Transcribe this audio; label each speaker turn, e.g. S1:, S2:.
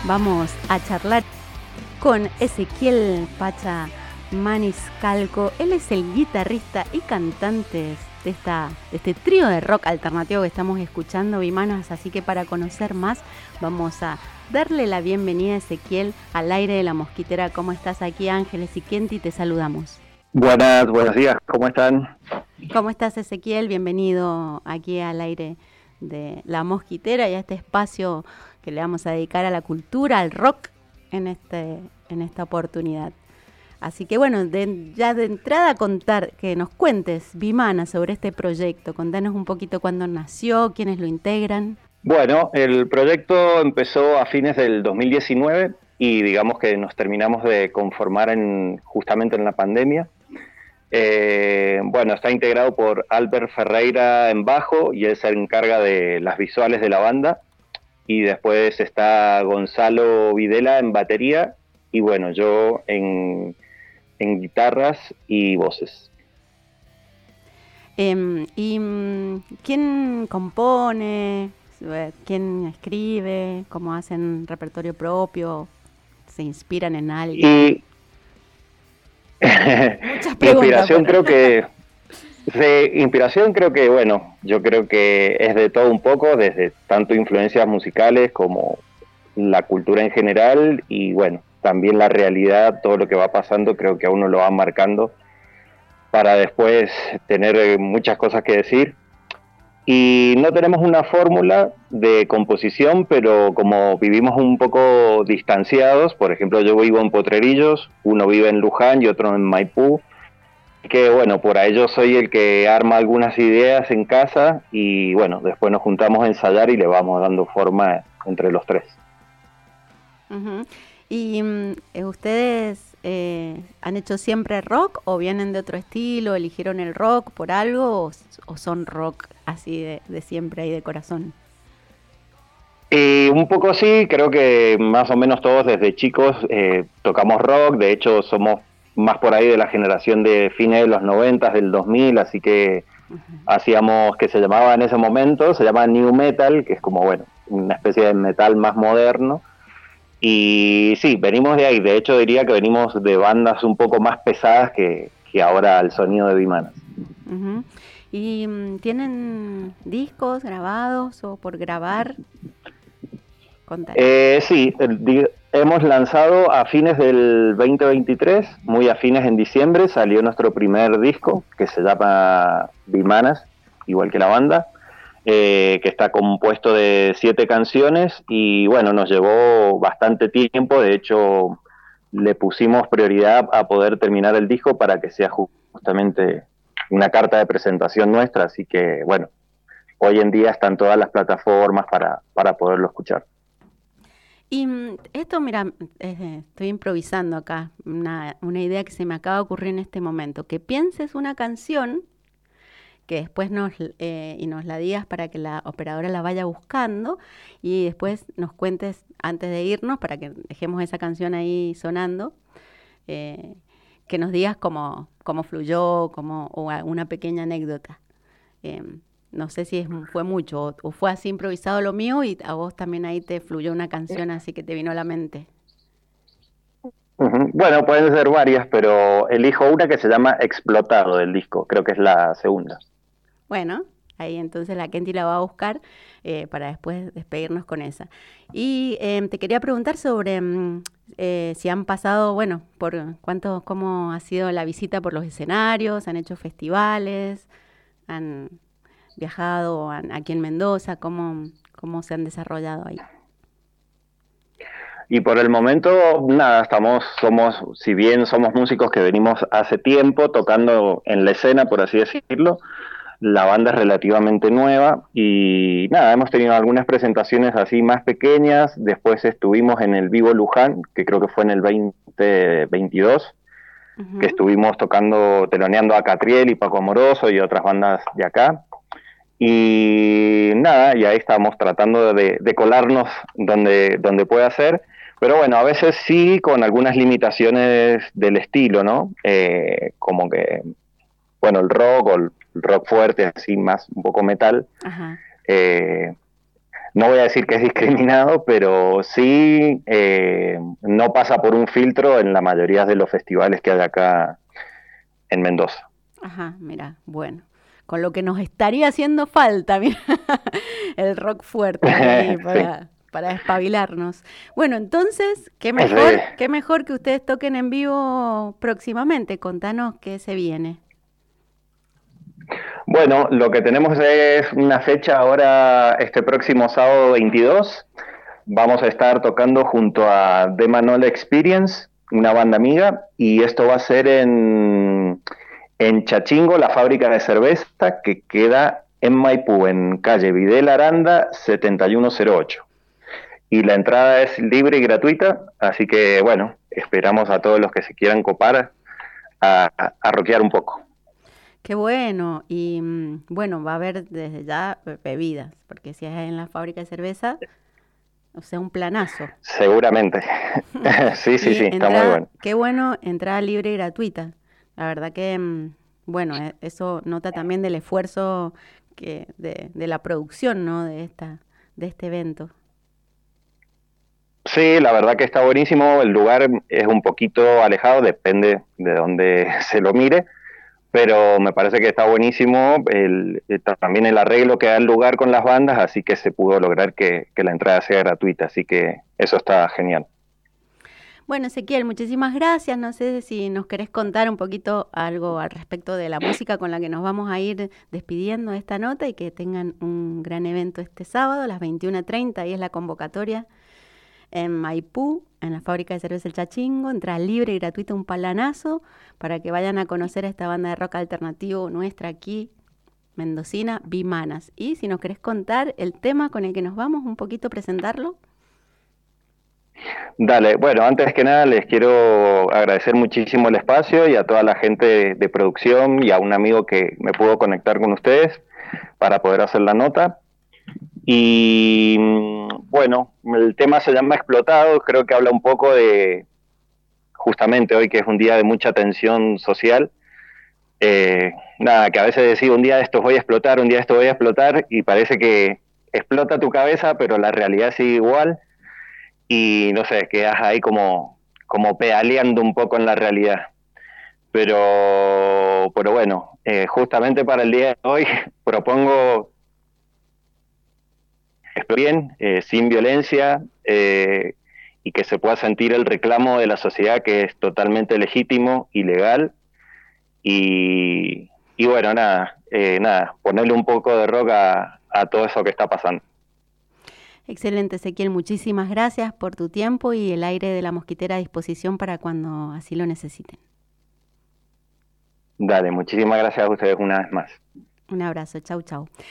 S1: Vamos a charlar con Ezequiel Pacha Maniscalco. Él es el guitarrista y cantante de este trío de rock alternativo que estamos escuchando, Vimanas. Así que para conocer más, vamos a darle la bienvenida a Ezequiel al aire de La Mosquitera. ¿Cómo estás? Aquí Ángeles y Kenti, te saludamos.
S2: Buenos días, ¿cómo están?
S1: ¿Cómo estás, Ezequiel? Bienvenido aquí al aire de La Mosquitera y a este espacio que le vamos a dedicar a la cultura, al rock en esta oportunidad. Así que bueno, ya de entrada que nos cuentes, Vimana, sobre este proyecto. Contanos un poquito cuándo nació, quiénes lo integran.
S2: Bueno, el proyecto empezó a fines del 2019 y digamos que nos terminamos de conformar justamente en la pandemia. Está integrado por Albert Ferreira en bajo y él se encarga de las visuales de la banda. Y después está Gonzalo Videla en batería y bueno, yo en guitarras y voces.
S1: ¿Quién compone? ¿Quién escribe? ¿Cómo hacen repertorio propio? ¿Se inspiran en alguien? Muchas preguntas.
S2: Inspiración creo que, bueno, yo creo que es de todo un poco, desde tanto influencias musicales como la cultura en general y bueno, también la realidad, todo lo que va pasando creo que a uno lo va marcando para después tener muchas cosas que decir. Y no tenemos una fórmula de composición, pero como vivimos un poco distanciados, por ejemplo yo vivo en Potrerillos, uno vive en Luján y otro en Maipú, que bueno, por ahí yo soy el que arma algunas ideas en casa y bueno, después nos juntamos a ensayar y le vamos dando forma entre los tres.
S1: Uh-huh. ¿Y ustedes han hecho siempre rock o vienen de otro estilo, eligieron el rock por algo o son rock así de siempre ahí de corazón?
S2: Un poco sí, creo que más o menos todos desde chicos tocamos rock, de hecho somos más por ahí de la generación de fines de los 90, del 2000, así que hacíamos, que se llamaba en ese momento, se llama New Metal, que es como, bueno, una especie de metal más moderno. Y sí, venimos de ahí, de hecho diría que venimos de bandas un poco más pesadas que ahora el sonido de Vimanas.
S1: Uh-huh. ¿Y tienen discos grabados o por grabar?
S2: Sí, hemos lanzado a fines del 2023, muy a fines en diciembre, salió nuestro primer disco que se llama Vimanas, igual que la banda, que está compuesto de 7 canciones y bueno, nos llevó bastante tiempo, de hecho le pusimos prioridad a poder terminar el disco para que sea justamente una carta de presentación nuestra, así que bueno, hoy en día están todas las plataformas para poderlo escuchar.
S1: Y esto, mira, estoy improvisando acá, una idea que se me acaba de ocurrir en este momento, que pienses una canción que después nos la digas para que la operadora la vaya buscando y después nos cuentes antes de irnos para que dejemos esa canción ahí sonando, que nos digas cómo fluyó, o una pequeña anécdota. No sé si fue mucho o fue así improvisado lo mío y a vos también ahí te fluyó una canción así que te vino a la mente.
S2: Uh-huh. Bueno, pueden ser varias, pero elijo una que se llama Explotado del disco, creo que es la segunda.
S1: Bueno, ahí entonces la Kenti la va a buscar para después despedirnos con esa. Y te quería preguntar sobre si han pasado, bueno, cómo ha sido la visita por los escenarios, han hecho festivales, han viajado aquí en Mendoza, cómo se han desarrollado ahí.
S2: Y por el momento, nada, si bien somos músicos que venimos hace tiempo tocando en la escena, por así decirlo, la banda es relativamente nueva y nada, hemos tenido algunas presentaciones así más pequeñas, después estuvimos en el Vivo Luján, que creo que fue en el 2022, uh-huh. Que estuvimos teloneando a Catriel y Paco Amoroso y otras bandas de acá. Y nada, y ahí estamos tratando de colarnos donde pueda ser, pero bueno, a veces sí con algunas limitaciones del estilo, ¿no? Como que, bueno, el rock o el rock fuerte, así más un poco metal, no voy a decir que es discriminado, pero sí no pasa por un filtro en la mayoría de los festivales que hay acá en Mendoza.
S1: Ajá, mira, bueno. Con lo que nos estaría haciendo falta, mira, el rock fuerte ahí
S2: Sí,
S1: para espabilarnos. Bueno, entonces,
S2: sí.
S1: qué mejor que ustedes toquen en vivo próximamente. Contanos qué se viene.
S2: Bueno, lo que tenemos es una fecha ahora, este próximo sábado 22. Vamos a estar tocando junto a The Manol Experience, una banda amiga, y esto va a ser en Chachingo, la fábrica de cerveza que queda en Maipú, en calle Videla Aranda 7108. Y la entrada es libre y gratuita, así que bueno, esperamos a todos los que se quieran copar a rockear un poco.
S1: Qué bueno. Y bueno, va a haber desde ya bebidas, porque si es en la fábrica de cerveza, o sea, un planazo.
S2: Seguramente. Sí, sí,
S1: Y
S2: sí, está muy bueno.
S1: qué bueno, entrada libre y gratuita. La verdad que, bueno, eso nota también del esfuerzo de la producción, ¿no? De este evento.
S2: Sí, la verdad que está buenísimo. El lugar es un poquito alejado, depende de dónde se lo mire, pero me parece que está buenísimo también el arreglo que da el lugar con las bandas, así que se pudo lograr que la entrada sea gratuita, así que eso está genial.
S1: Bueno, Ezequiel, muchísimas gracias. No sé si nos querés contar un poquito algo al respecto de la música con la que nos vamos a ir despidiendo de esta nota y que tengan un gran evento este sábado a las 21:30. Ahí es la convocatoria en Maipú, en la fábrica de cerveza El Chachingo. Entrada libre y gratuita, un palanazo, para que vayan a conocer a esta banda de rock alternativo nuestra aquí, mendocina, Bimanas. Y si nos querés contar el tema con el que nos vamos, un poquito presentarlo.
S2: Dale, bueno, antes que nada les quiero agradecer muchísimo el espacio y a toda la gente de producción y a un amigo que me pudo conectar con ustedes para poder hacer la nota. Y bueno, el tema se llama Explotado, creo que habla un poco de justamente hoy que es un día de mucha tensión social. Nada, que a veces decís un día de estos voy a explotar, un día de estos voy a explotar y parece que explota tu cabeza, pero la realidad sigue igual y no sé, quedas ahí como pedaleando un poco en la realidad. Pero bueno, justamente para el día de hoy propongo bien, sin violencia y que se pueda sentir el reclamo de la sociedad que es totalmente legítimo y legal. Y bueno, nada, ponerle un poco de rock a todo eso que está pasando.
S1: Excelente, Ezequiel. Muchísimas gracias por tu tiempo y el aire de la mosquitera a disposición para cuando así lo necesiten.
S2: Dale, muchísimas gracias a ustedes una vez más.
S1: Un abrazo. Chau, chau.